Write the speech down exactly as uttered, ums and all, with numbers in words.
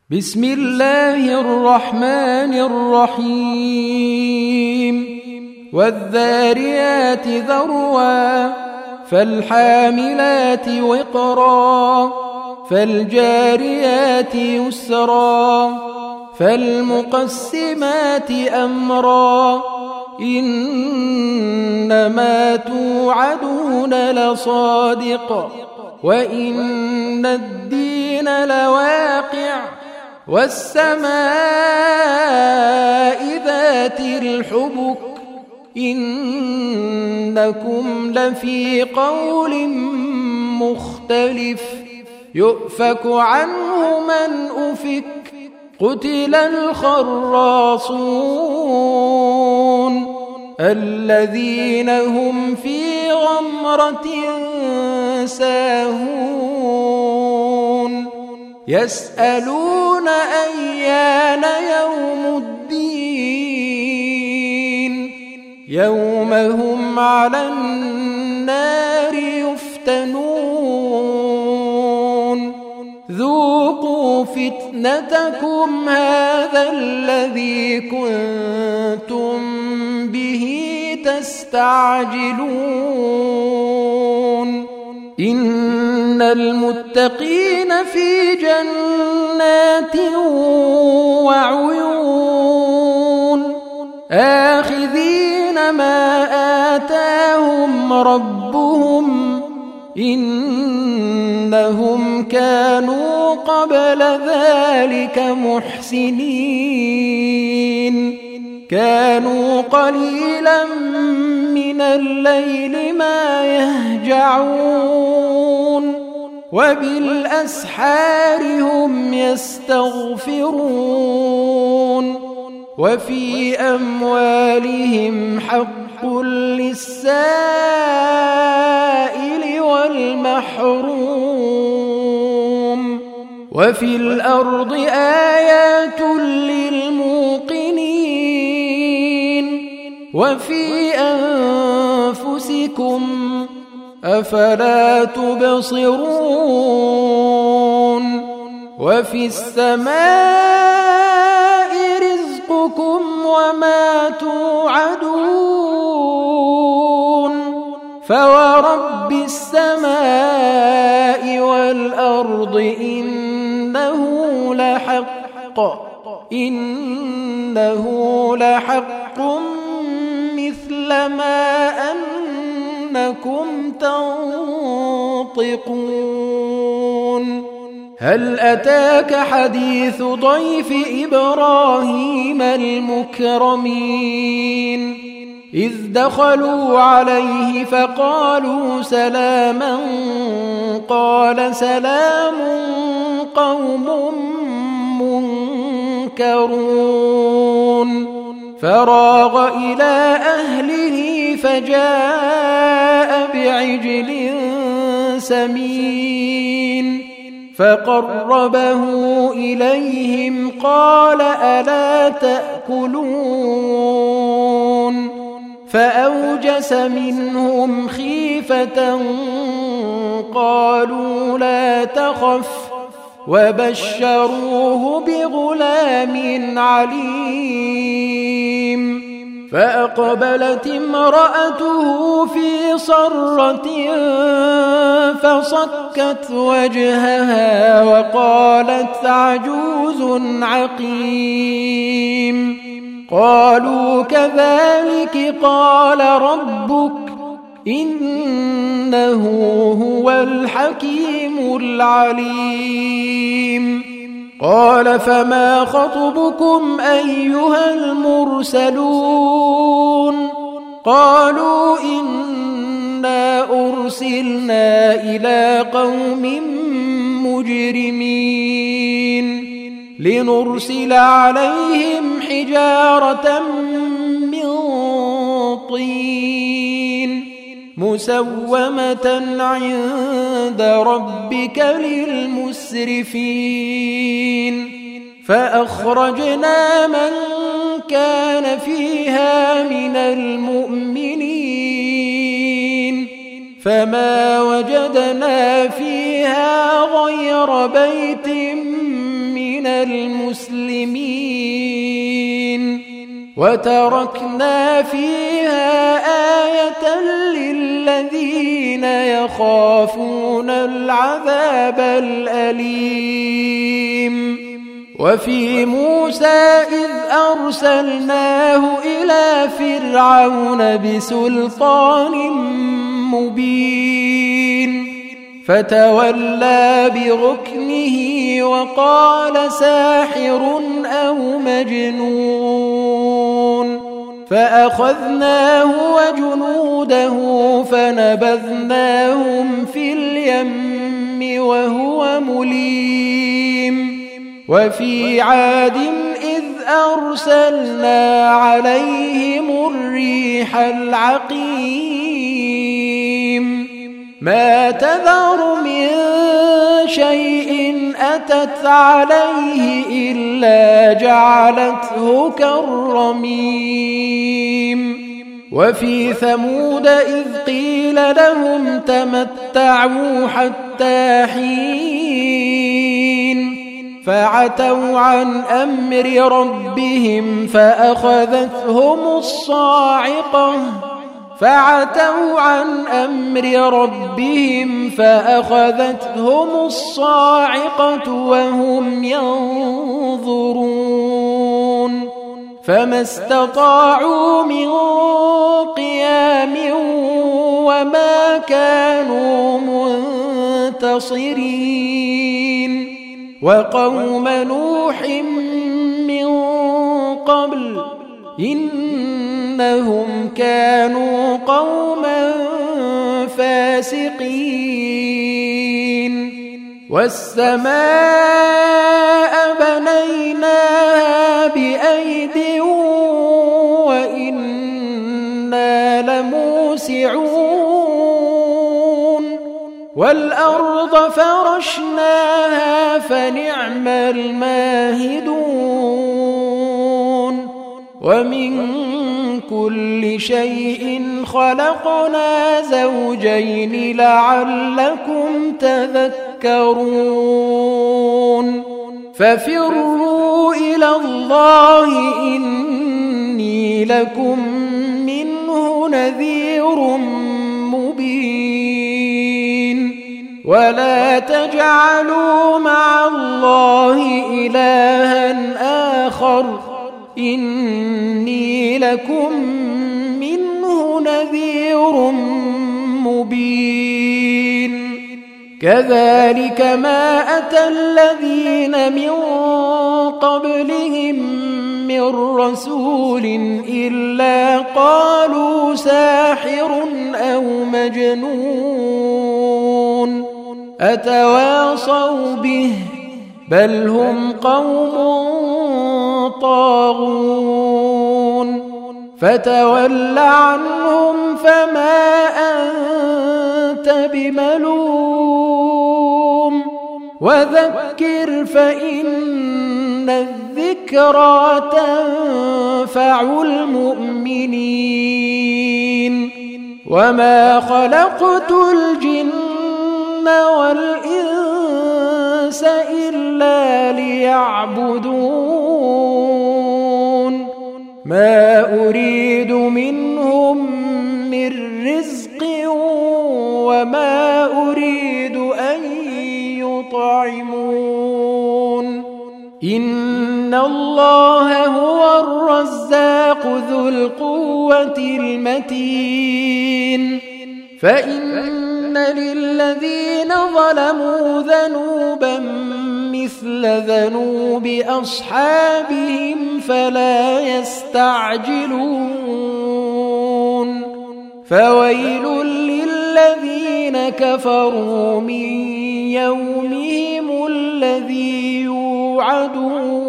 بسم الله الرحمن الرحيم والذاريات ذروا فالحاملات وقرا فالجاريات يسرا فالمقسمات أمرا إنما توعدون لصادق وإن الدين لواقع والسماء ذات الحبك إنكم لفي قول مختلف يؤفك عنه من أفك قتل الخراصون الذين هم في غمرة ساهون يسألون أيان يوم الدين يوم هم على النار يفتنون ذوقوا فتنتكم هذا الذي كنتم به تستعجلون إن المتقين في جنات وعيون آخذين ما آتاهم ربهم إنهم كانوا قبل ذلك محسنين كانوا قليلا من الليل ما يهجعون وبالأسحار هم يستغفرون وفي أموالهم حق للسائل والمحروم وفي الأرض آيات للموقنين وفي أنفسكم أفلا تبصرون وفي السماء رزقكم وما توعدون فورب السماء والأرض إنه لحق إنه لحق مثل ما أنكم تنطقون هل أتاك حديث ضيف إبراهيم المكرمين إذ دخلوا عليه فقالوا سلاما قال سلام قوم منكرون فراغ إلى أهله فجاء بعجل سمين فقربه إليهم قال ألا تأكلون فأوجس منهم خيفة قالوا لا تخف وبشروه بغلام عليم فأقبلت امرأته في صرة فصكت وجهها وقالت عجوز عقيم قالوا كذلك قال ربك إنه هو الحكيم العليم قال فما خطبكم أيها المرسلون قالوا إنا أرسلنا إلى قوم مجرمين لنرسل عليهم حجارة من طين مسومة عند ربك للمسرفين فأخرجنا من كان فيها من المؤمنين فما وجدنا فيها غير بيت من من المسلمين وتركنا فيها آية للذين يخافون العذاب الأليم وفي موسى إذ أرسلناه إلى فرعون بسلطان مبين فتولى بركنه وقال ساحر أو مجنون فأخذناه وجنوده فنبذناهم في اليم وهو مليم وفي عاد إذ أرسلنا عليهم الريح العقيم ما تذر من شيء أتت عليه إلا جعلته كالرميم وفي ثمود إذ قيل لهم تمتعوا حتى حين فعتوا عن أمر ربهم فأخذتهم الصاعقة فعتوا عن أمر ربهم فأخذتهم الصاعقة وهم ينظرون فما استطاعوا من قيام وما كانوا منتصرين وقوم نوح من قبل إنهم كانوا قوما فاسقين والسماء بنيناها بأيد وإنا لموسعون والأرض فرشناها فنعم الماهدون ومن كل شيء خلقنا زوجين لعلكم تذكرون ففروا إلى الله إني لكم منه نذير مبين ولا تجعلوا مع الله إلها آخر إني لكم منه نذير مبين كذلك ما أتى الذين من قبلهم من رسول إلا قالوا ساحر أو مجنون أتواصوا به بل هم قوم طاغون فتول عنهم فما أنت بملوم وذكر فإن الذكرى تنفع المؤمنين وما خلقت الجن والإنس إلا ليعبدون ما أريد منهم من رزق وما أريد أن يطعمون إن الله هو الرزاق ذو القوة المتين فإن للذين ظلموا ذنوبا مثل ذنوب أصحابهم فلا يستعجلون فويل للذين كفروا من يومهم الذي يوعدون